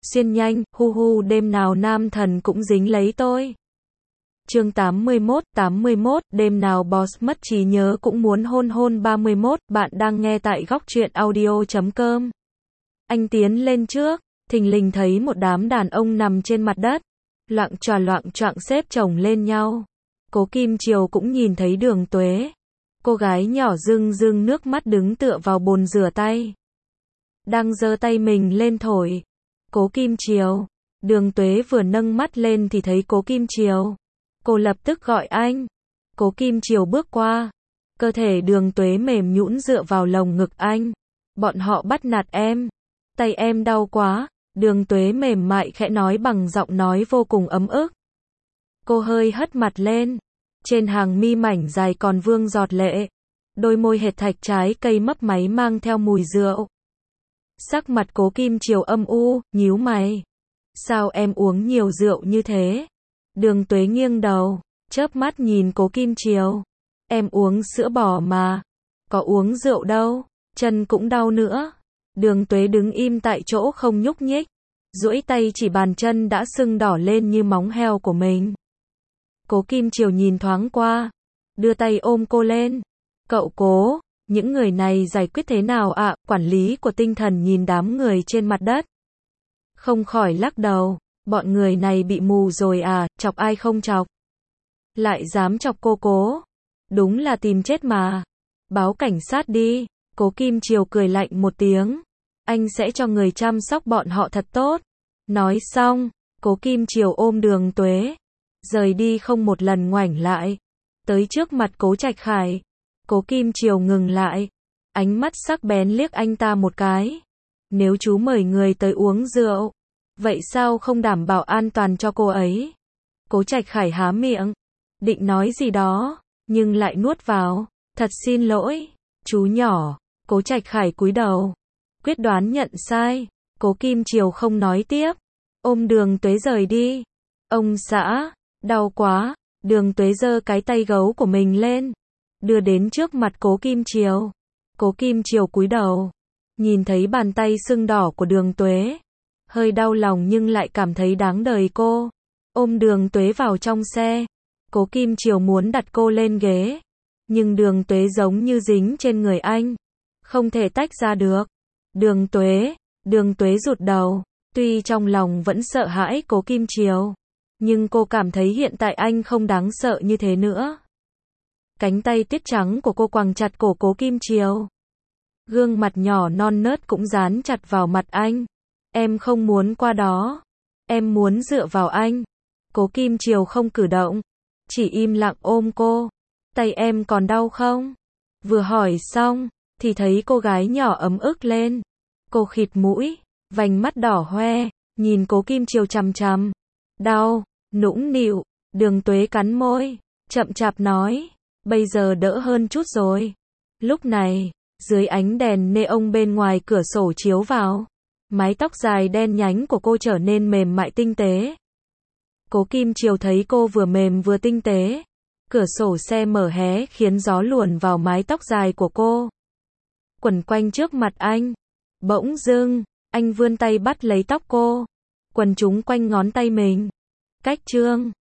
xuyên nhanh, hu hu đêm nào nam thần cũng dính lấy tôi. Chương 81, đêm nào boss mất trí nhớ cũng muốn hôn hôn 31, bạn đang nghe tại góc truyện audio.com. Anh tiến lên trước, thình lình thấy một đám đàn ông nằm trên mặt đất, loạng choạng xếp chồng lên nhau. Cố Kim Triều cũng nhìn thấy Đường Tuế. Cô gái nhỏ rưng rưng nước mắt đứng tựa vào bồn rửa tay. Đang giơ tay mình lên thổi. Cố Kim Triều. Đường Tuế vừa nâng mắt lên thì thấy Cố Kim Triều. Cô lập tức gọi anh. Cố Kim Triều bước qua. Cơ thể Đường Tuế mềm nhũn dựa vào lồng ngực anh. Bọn họ bắt nạt em. Tay em đau quá. Đường Tuế mềm mại khẽ nói bằng giọng nói vô cùng ấm ức. Cô hơi hất mặt lên. Trên hàng mi mảnh dài còn vương giọt lệ. Đôi môi hệt thạch trái cây mấp máy mang theo mùi rượu. Sắc mặt Cố Kim Triều âm u, nhíu mày. Sao em uống nhiều rượu như thế? Đường Tuế nghiêng đầu, chớp mắt nhìn Cố Kim Triều. Em uống sữa bò mà. Có uống rượu đâu, chân cũng đau nữa. Đường Tuế đứng im tại chỗ không nhúc nhích. Duỗi tay chỉ bàn chân đã sưng đỏ lên như móng heo của mình. Cố Kim Triều nhìn thoáng qua, đưa tay ôm cô lên. Cậu Cố, những người này giải quyết thế nào ạ? Quản lý của tinh thần nhìn đám người trên mặt đất. Không khỏi lắc đầu, bọn người này bị mù rồi à, chọc ai không chọc. Lại dám chọc cô Cố. Đúng là tìm chết mà. Báo cảnh sát đi. Cố Kim Triều cười lạnh một tiếng. Anh sẽ cho người chăm sóc bọn họ thật tốt. Nói xong, Cố Kim Triều ôm Đường Tuế. Rời đi không một lần ngoảnh lại. Tới trước mặt Cố Trạch Khải. Cố Kim Triều ngừng lại. Ánh mắt sắc bén liếc anh ta một cái. Nếu chú mời người tới uống rượu, vậy sao không đảm bảo an toàn cho cô ấy? Cố Trạch Khải há miệng, định nói gì đó, nhưng lại nuốt vào. Thật xin lỗi, chú nhỏ. Cố Trạch Khải cúi đầu, quyết đoán nhận sai. Cố Kim Triều không nói tiếp, ôm Đường Tuế rời đi. Ông xã, đau quá. Đường Tuế giơ cái tay gấu của mình lên, đưa đến trước mặt Cố Kim Triều. Cố Kim Triều cúi đầu, nhìn thấy bàn tay sưng đỏ của Đường Tuế, hơi đau lòng nhưng lại cảm thấy đáng đời cô. Ôm Đường Tuế vào trong xe. Cố Kim Triều muốn đặt cô lên ghế, nhưng Đường Tuế giống như dính trên người anh, không thể tách ra được. Đường Tuế rụt đầu, tuy trong lòng vẫn sợ hãi Cố Kim Triều, nhưng cô cảm thấy hiện tại anh không đáng sợ như thế nữa. Cánh tay tuyết trắng của cô quàng chặt cổ Cố Kim Triều. Gương mặt nhỏ non nớt cũng dán chặt vào mặt anh. Em không muốn qua đó. Em muốn dựa vào anh. Cố Kim Triều không cử động, chỉ im lặng ôm cô. Tay em còn đau không? Vừa hỏi xong, thì thấy cô gái nhỏ ấm ức lên. Cô khịt mũi, vành mắt đỏ hoe, nhìn Cố Kim Triều chằm chằm. Đau, nũng nịu. Đường Tuế cắn môi, chậm chạp nói. Bây giờ đỡ hơn chút rồi. Lúc này, dưới ánh đèn neon bên ngoài cửa sổ chiếu vào, mái tóc dài đen nhánh của cô trở nên mềm mại tinh tế. Cố Kim Triều thấy cô vừa mềm vừa tinh tế. Cửa sổ xe mở hé khiến gió luồn vào mái tóc dài của cô, quẩn quanh trước mặt anh. Bỗng dưng, anh vươn tay bắt lấy tóc cô, quấn chúng quanh ngón tay mình. Cách chương